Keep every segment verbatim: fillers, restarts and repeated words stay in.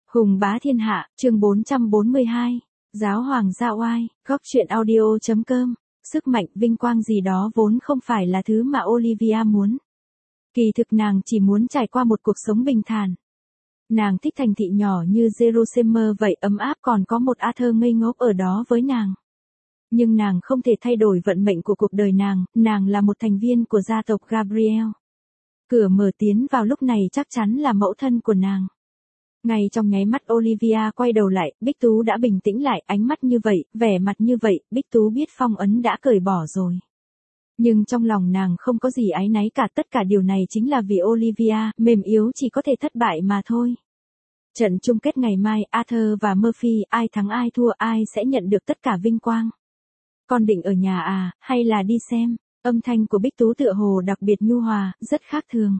Hùng bá thiên hạ, chương bốn trăm bốn mươi hai. Giáo hoàng gia oai, góc truyện audio.com. Sức mạnh, vinh quang gì đó vốn không phải là thứ mà Olivia muốn. Kỳ thực nàng chỉ muốn trải qua một cuộc sống bình thản. Nàng thích thành thị nhỏ như Jerusalem vậy, ấm áp, còn có một Arthur ngây ngốc ở đó với nàng. Nhưng nàng không thể thay đổi vận mệnh của cuộc đời nàng, nàng là một thành viên của gia tộc Gabriel. Cửa mở tiến vào lúc này chắc chắn là mẫu thân của nàng. Ngay trong nháy mắt Olivia quay đầu lại, Bích Tú đã bình tĩnh lại, ánh mắt như vậy, vẻ mặt như vậy, Bích Tú biết phong ấn đã cởi bỏ rồi. Nhưng trong lòng nàng không có gì áy náy cả, tất cả điều này chính là vì Olivia, mềm yếu chỉ có thể thất bại mà thôi. Trận chung kết ngày mai, Arthur và Murphy, ai thắng ai thua, ai sẽ nhận được tất cả vinh quang. Con định ở nhà à, hay là đi xem? Âm thanh của Bích Tú tựa hồ đặc biệt nhu hòa, rất khác thường.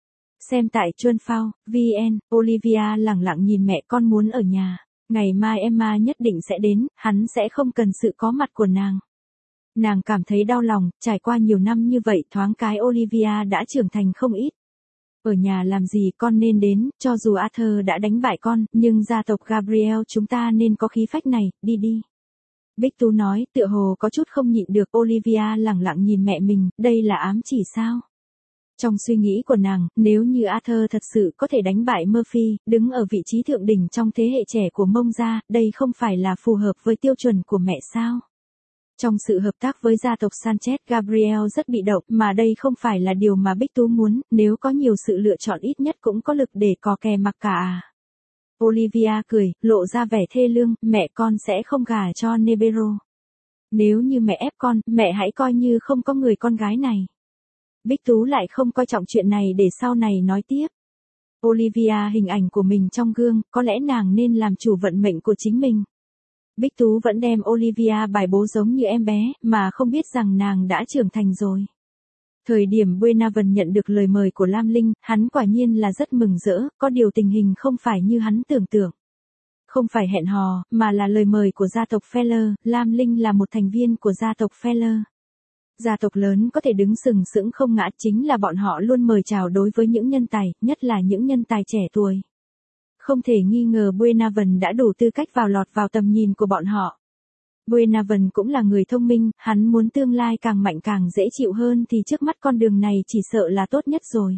Xem tại Chuân Phao, vn, Olivia lẳng lặng nhìn mẹ, con muốn ở nhà. Ngày mai Emma nhất định sẽ đến, hắn sẽ không cần sự có mặt của nàng. Nàng cảm thấy đau lòng, trải qua nhiều năm như vậy, thoáng cái Olivia đã trưởng thành không ít. Ở nhà làm gì, con nên đến, cho dù Arthur đã đánh bại con, nhưng gia tộc Gabriel chúng ta nên có khí phách này, đi đi. Bích Tú nói, tựa hồ có chút không nhịn được. Olivia lẳng lặng nhìn mẹ mình, đây là ám chỉ sao? Trong suy nghĩ của nàng, nếu như Arthur thật sự có thể đánh bại Murphy, đứng ở vị trí thượng đỉnh trong thế hệ trẻ của Mông gia, đây không phải là phù hợp với tiêu chuẩn của mẹ sao? Trong sự hợp tác với gia tộc Sanchez, Gabriel rất bị động, mà đây không phải là điều mà Bích Tú muốn, nếu có nhiều sự lựa chọn ít nhất cũng có lực để cò kè mặc cả à. Olivia cười, lộ ra vẻ thê lương, mẹ con sẽ không gả cho Nebero. Nếu như mẹ ép con, mẹ hãy coi như không có người con gái này. Bích Tú lại không coi trọng chuyện này để sau này nói tiếp. Olivia hình ảnh của mình trong gương, có lẽ nàng nên làm chủ vận mệnh của chính mình. Bích Tú vẫn đem Olivia bài bố giống như em bé, mà không biết rằng nàng đã trưởng thành rồi. Thời điểm Buenaven nhận được lời mời của Lam Linh, hắn quả nhiên là rất mừng rỡ, có điều tình hình không phải như hắn tưởng tượng. Không phải hẹn hò, mà là lời mời của gia tộc Feller, Lam Linh là một thành viên của gia tộc Feller. Gia tộc lớn có thể đứng sừng sững không ngã, chính là bọn họ luôn mời chào đối với những nhân tài, nhất là những nhân tài trẻ tuổi. Không thể nghi ngờ Buenaven đã đủ tư cách vào lọt vào tầm nhìn của bọn họ. Buenaven cũng là người thông minh, hắn muốn tương lai càng mạnh càng dễ chịu hơn thì trước mắt con đường này chỉ sợ là tốt nhất rồi.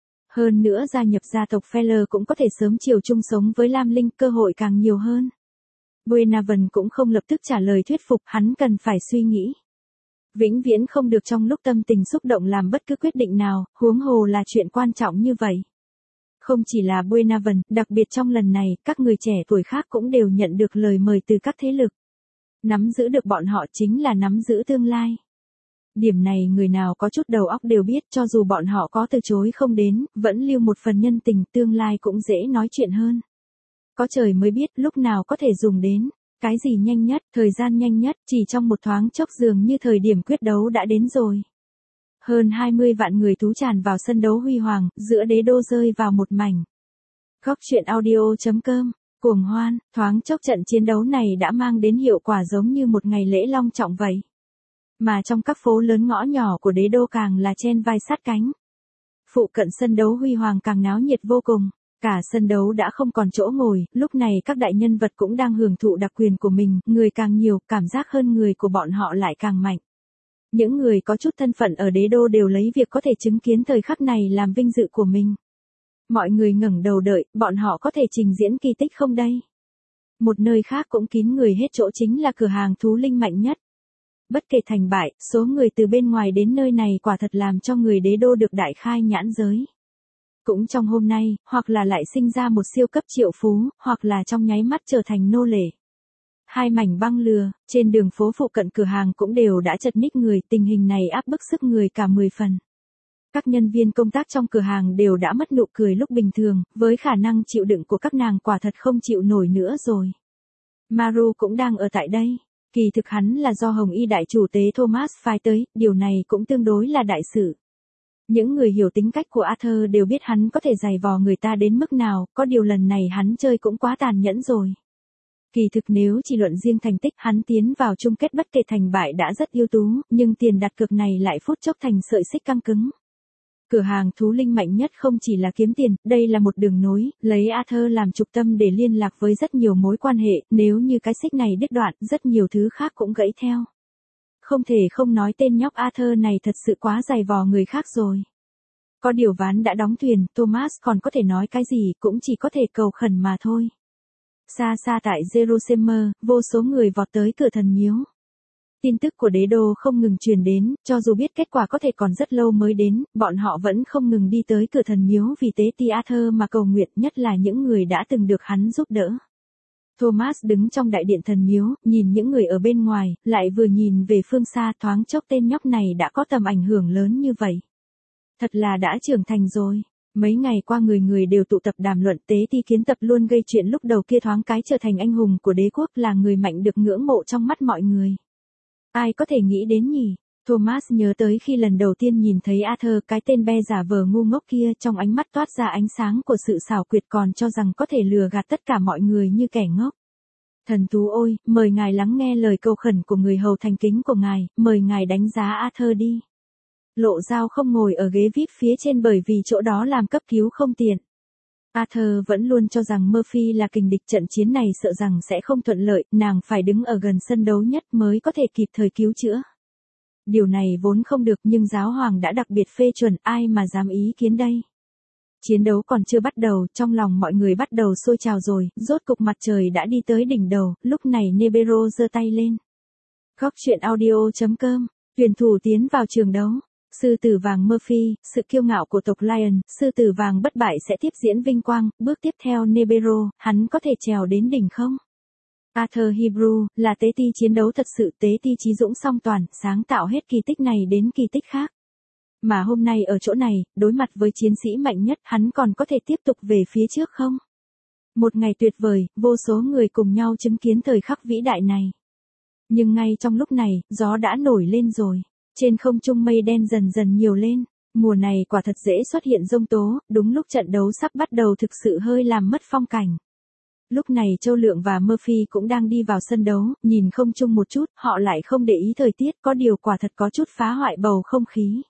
Hơn nữa gia nhập gia tộc Feller cũng có thể sớm chiều chung sống với Lam Linh, cơ hội càng nhiều hơn. Buenaven cũng không lập tức trả lời thuyết phục, hắn cần phải suy nghĩ. Vĩnh viễn không được trong lúc tâm tình xúc động làm bất cứ quyết định nào, huống hồ là chuyện quan trọng như vậy. Không chỉ là Buenaven, đặc biệt trong lần này, các người trẻ tuổi khác cũng đều nhận được lời mời từ các thế lực. Nắm giữ được bọn họ chính là nắm giữ tương lai. Điểm này người nào có chút đầu óc đều biết, cho dù bọn họ có từ chối không đến, vẫn lưu một phần nhân tình, tương lai cũng dễ nói chuyện hơn. Có trời mới biết lúc nào có thể dùng đến. Cái gì nhanh nhất, thời gian nhanh nhất, chỉ trong một thoáng chốc dường như thời điểm quyết đấu đã đến rồi. Hơn hai mươi vạn người tú tràn vào sân đấu huy hoàng, giữa đế đô rơi vào một mảnh. Góc truyện audio.com, cuồng hoan, thoáng chốc trận chiến đấu này đã mang đến hiệu quả giống như một ngày lễ long trọng vậy. Mà trong các phố lớn ngõ nhỏ của đế đô càng là chen vai sát cánh. Phụ cận sân đấu huy hoàng càng náo nhiệt vô cùng. Cả sân đấu đã không còn chỗ ngồi, lúc này các đại nhân vật cũng đang hưởng thụ đặc quyền của mình, người càng nhiều, cảm giác hơn người của bọn họ lại càng mạnh. Những người có chút thân phận ở đế đô đều lấy việc có thể chứng kiến thời khắc này làm vinh dự của mình. Mọi người ngẩng đầu đợi, bọn họ có thể trình diễn kỳ tích không đây? Một nơi khác cũng kín người hết chỗ, chính là cửa hàng thú linh mạnh nhất. Bất kể thành bại, số người từ bên ngoài đến nơi này quả thật làm cho người đế đô được đại khai nhãn giới. Cũng trong hôm nay, hoặc là lại sinh ra một siêu cấp triệu phú, hoặc là trong nháy mắt trở thành nô lệ. Hai mảnh băng lừa, trên đường phố phụ cận cửa hàng cũng đều đã chật ních người, tình hình này áp bức sức người cả mười phần. Các nhân viên công tác trong cửa hàng đều đã mất nụ cười lúc bình thường, với khả năng chịu đựng của các nàng quả thật không chịu nổi nữa rồi. Maru cũng đang ở tại đây. Kỳ thực hắn là do Hồng Y đại chủ tế Thomas phái tới, điều này cũng tương đối là đại sự. Những người hiểu tính cách của Arthur đều biết hắn có thể giày vò người ta đến mức nào, có điều lần này hắn chơi cũng quá tàn nhẫn rồi. Kỳ thực nếu chỉ luận riêng thành tích, hắn tiến vào chung kết bất kể thành bại đã rất ưu tú, nhưng tiền đặt cược này lại phút chốc thành sợi xích căng cứng. Cửa hàng thú linh mạnh nhất không chỉ là kiếm tiền, đây là một đường nối, lấy Arthur làm trục tâm để liên lạc với rất nhiều mối quan hệ, nếu như cái xích này đứt đoạn, rất nhiều thứ khác cũng gãy theo. Không thể không nói tên nhóc Arthur này thật sự quá dày vò người khác rồi. Có điều ván đã đóng thuyền, Thomas còn có thể nói cái gì cũng chỉ có thể cầu khẩn mà thôi. Xa xa tại Jerusalem, vô số người vọt tới cửa thần miếu. Tin tức của đế đô không ngừng truyền đến, cho dù biết kết quả có thể còn rất lâu mới đến, bọn họ vẫn không ngừng đi tới cửa thần miếu vì tế ti Arthur mà cầu nguyện, nhất là những người đã từng được hắn giúp đỡ. Thomas đứng trong đại điện thần miếu, nhìn những người ở bên ngoài, lại vừa nhìn về phương xa, thoáng chốc tên nhóc này đã có tầm ảnh hưởng lớn như vậy. Thật là đã trưởng thành rồi. Mấy ngày qua người người đều tụ tập đàm luận, tế ti kiến tập luôn gây chuyện lúc đầu kia thoáng cái trở thành anh hùng của đế quốc, là người mạnh được ngưỡng mộ trong mắt mọi người. Ai có thể nghĩ đến nhỉ? Thomas nhớ tới khi lần đầu tiên nhìn thấy Arthur, cái tên be giả vờ ngu ngốc kia, trong ánh mắt toát ra ánh sáng của sự xảo quyệt, còn cho rằng có thể lừa gạt tất cả mọi người như kẻ ngốc. Thần thú ôi, mời ngài lắng nghe lời cầu khẩn của người hầu thành kính của ngài, mời ngài đánh giá Arthur đi. Lộ Dao không ngồi ở ghế vi ai pi phía trên bởi vì chỗ đó làm cấp cứu không tiện. Arthur vẫn luôn cho rằng Murphy là kình địch, trận chiến này sợ rằng sẽ không thuận lợi, nàng phải đứng ở gần sân đấu nhất mới có thể kịp thời cứu chữa. Điều này vốn không được nhưng giáo hoàng đã đặc biệt phê chuẩn, ai mà dám ý kiến đây. Chiến đấu còn chưa bắt đầu, trong lòng mọi người bắt đầu sôi trào rồi, rốt cục mặt trời đã đi tới đỉnh đầu, lúc này Nebero giơ tay lên. Góc truyện audio chấm com, tuyển thủ tiến vào trường đấu. Sư tử vàng Murphy, sự kiêu ngạo của tộc Lion, sư tử vàng bất bại sẽ tiếp diễn vinh quang, bước tiếp theo Nebero, hắn có thể trèo đến đỉnh không? Arthur Hebrew, là tế ti chiến đấu thật sự, tế ti chí dũng song toàn, sáng tạo hết kỳ tích này đến kỳ tích khác. Mà hôm nay ở chỗ này, đối mặt với chiến sĩ mạnh nhất, hắn còn có thể tiếp tục về phía trước không? Một ngày tuyệt vời, vô số người cùng nhau chứng kiến thời khắc vĩ đại này. Nhưng ngay trong lúc này, gió đã nổi lên rồi. Trên không trung mây đen dần dần nhiều lên, mùa này quả thật dễ xuất hiện giông tố, đúng lúc trận đấu sắp bắt đầu thực sự hơi làm mất phong cảnh. Lúc này Châu Lượng và Murphy cũng đang đi vào sân đấu, nhìn không chung một chút, họ lại không để ý thời tiết, có điều quả thật có chút phá hoại bầu không khí.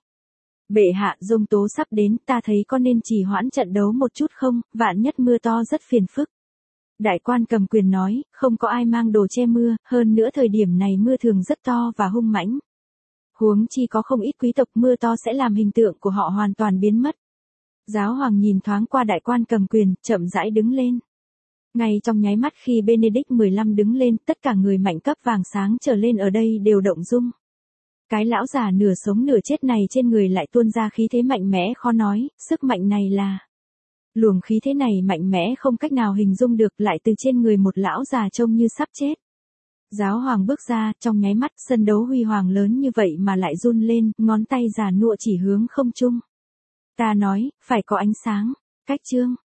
Bệ hạ, giông tố sắp đến, ta thấy có nên trì hoãn trận đấu một chút không, vạn nhất mưa to rất phiền phức. Đại quan cầm quyền nói, không có ai mang đồ che mưa, hơn nữa thời điểm này mưa thường rất to và hung mãnh. Huống chi có không ít quý tộc, mưa to sẽ làm hình tượng của họ hoàn toàn biến mất. Giáo hoàng nhìn thoáng qua đại quan cầm quyền, chậm rãi đứng lên. Ngay trong nháy mắt khi Benedict mười lăm đứng lên, tất cả người mạnh cấp vàng sáng trở lên ở đây đều động dung. Cái lão già nửa sống nửa chết này trên người lại tuôn ra khí thế mạnh mẽ khó nói, sức mạnh này là... Luồng khí thế này mạnh mẽ không cách nào hình dung được, lại từ trên người một lão già trông như sắp chết. Giáo hoàng bước ra, trong nháy mắt, sân đấu huy hoàng lớn như vậy mà lại run lên, ngón tay già nua chỉ hướng không trung. Ta nói, phải có ánh sáng. Cách chương.